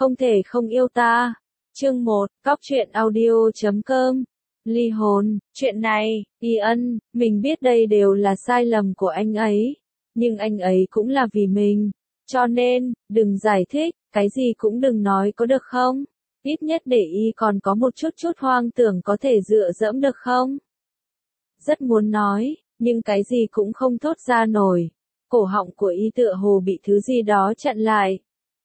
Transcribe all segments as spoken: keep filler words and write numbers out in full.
Không thể không yêu ta. Chương một, Cóc truyện audio chấm com. Ly hôn, chuyện này, Ian, mình biết đây đều là sai lầm của anh ấy, nhưng anh ấy cũng là vì mình, cho nên, đừng giải thích, cái gì cũng đừng nói có được không? Ít nhất để y còn có một chút chút hoang tưởng có thể dựa dẫm được không? Rất muốn nói, nhưng cái gì cũng không thốt ra nổi. Cổ họng của y tựa hồ bị thứ gì đó chặn lại.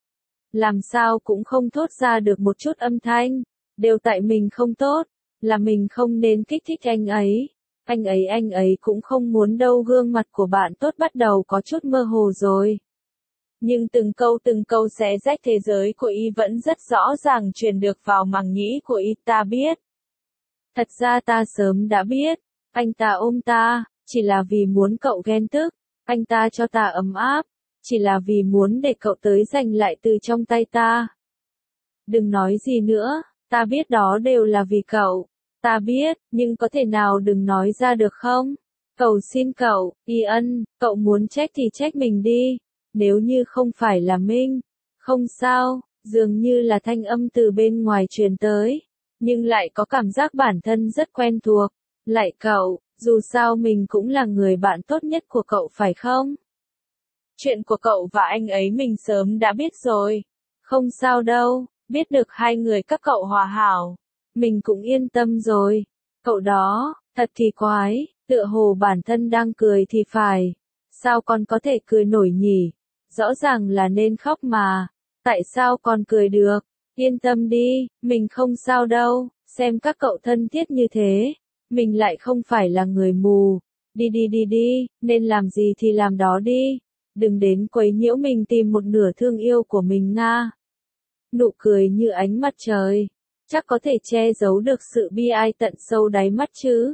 Làm sao cũng không thốt ra được một chút âm thanh, đều tại mình không tốt, là mình không nên kích thích anh ấy. Anh ấy anh ấy cũng không muốn đâu, gương mặt của bạn tốt bắt đầu có chút mơ hồ rồi. Nhưng từng câu từng câu xé rách thế giới của y vẫn rất rõ ràng truyền được vào màng nhĩ của y. Ta biết. Thật ra ta sớm đã biết, anh ta ôm ta, chỉ là vì muốn cậu ghen tức, anh ta cho ta ấm áp, chỉ là vì muốn để cậu tới giành lại từ trong tay ta. Đừng nói gì nữa, ta biết đó đều là vì cậu, ta biết, nhưng có thể nào đừng nói ra được không? Cầu xin cậu, Ian, cậu muốn trách thì trách mình đi, nếu như không phải là Minh. Không sao, dường như là thanh âm từ bên ngoài truyền tới, nhưng lại có cảm giác bản thân rất quen thuộc. Lại cậu, dù sao mình cũng là người bạn tốt nhất của cậu phải không? Chuyện của cậu và anh ấy mình sớm đã biết rồi. Không sao đâu, biết được hai người các cậu hòa hảo, mình cũng yên tâm rồi. Cậu đó, thật thì quái, tựa hồ bản thân đang cười thì phải. Sao con có thể cười nổi nhỉ? Rõ ràng là nên khóc mà. Tại sao con cười được? Yên tâm đi, mình không sao đâu, xem các cậu thân thiết như thế. Mình lại không phải là người mù. Đi đi đi đi, nên làm gì thì làm đó đi. Đừng đến quấy nhiễu mình tìm một nửa thương yêu của mình nga. Nụ cười như ánh mặt trời, chắc có thể che giấu được sự bi ai tận sâu đáy mắt chứ.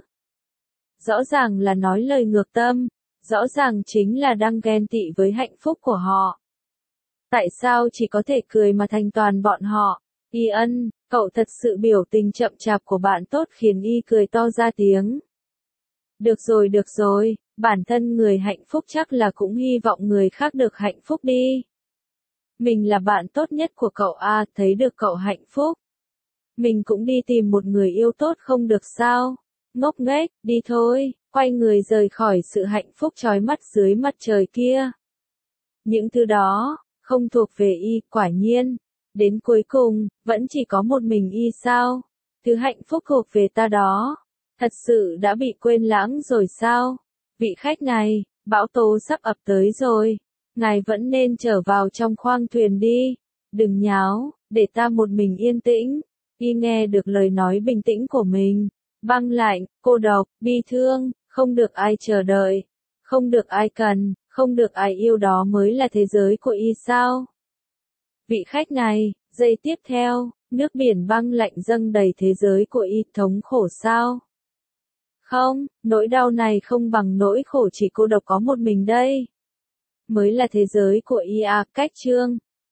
Rõ ràng là nói lời ngược tâm, rõ ràng chính là đang ghen tị với hạnh phúc của họ. Tại sao chỉ có thể cười mà thành toàn bọn họ? Ian, cậu thật sự biểu tình chậm chạp của bạn tốt khiến y cười to ra tiếng. Được rồi được rồi, bản thân người hạnh phúc chắc là cũng hy vọng người khác được hạnh phúc đi. Mình là bạn tốt nhất của cậu à, thấy được cậu hạnh phúc. Mình cũng đi tìm một người yêu tốt không được sao? Ngốc nghếch, đi thôi, quay người rời khỏi sự hạnh phúc chói mắt dưới mặt trời kia. Những thứ đó, không thuộc về y, quả nhiên. Đến cuối cùng, vẫn chỉ có một mình y sao? Thứ hạnh phúc thuộc về ta đó. Thật sự đã bị quên lãng rồi sao? Vị khách này, bão tố sắp ập tới rồi. Ngài vẫn nên trở vào trong khoang thuyền đi. Đừng nháo, để ta một mình yên tĩnh. Y nghe được lời nói bình tĩnh của mình. Băng lạnh, cô độc, bi thương, không được ai chờ đợi. Không được ai cần, không được ai yêu, đó mới là thế giới của y sao? Vị khách này, giây tiếp theo, nước biển băng lạnh dâng đầy thế giới của y, thống khổ sao? Không, nỗi đau này không bằng nỗi khổ chỉ cô độc có một mình đây. Mới là thế giới của y à, cách chương.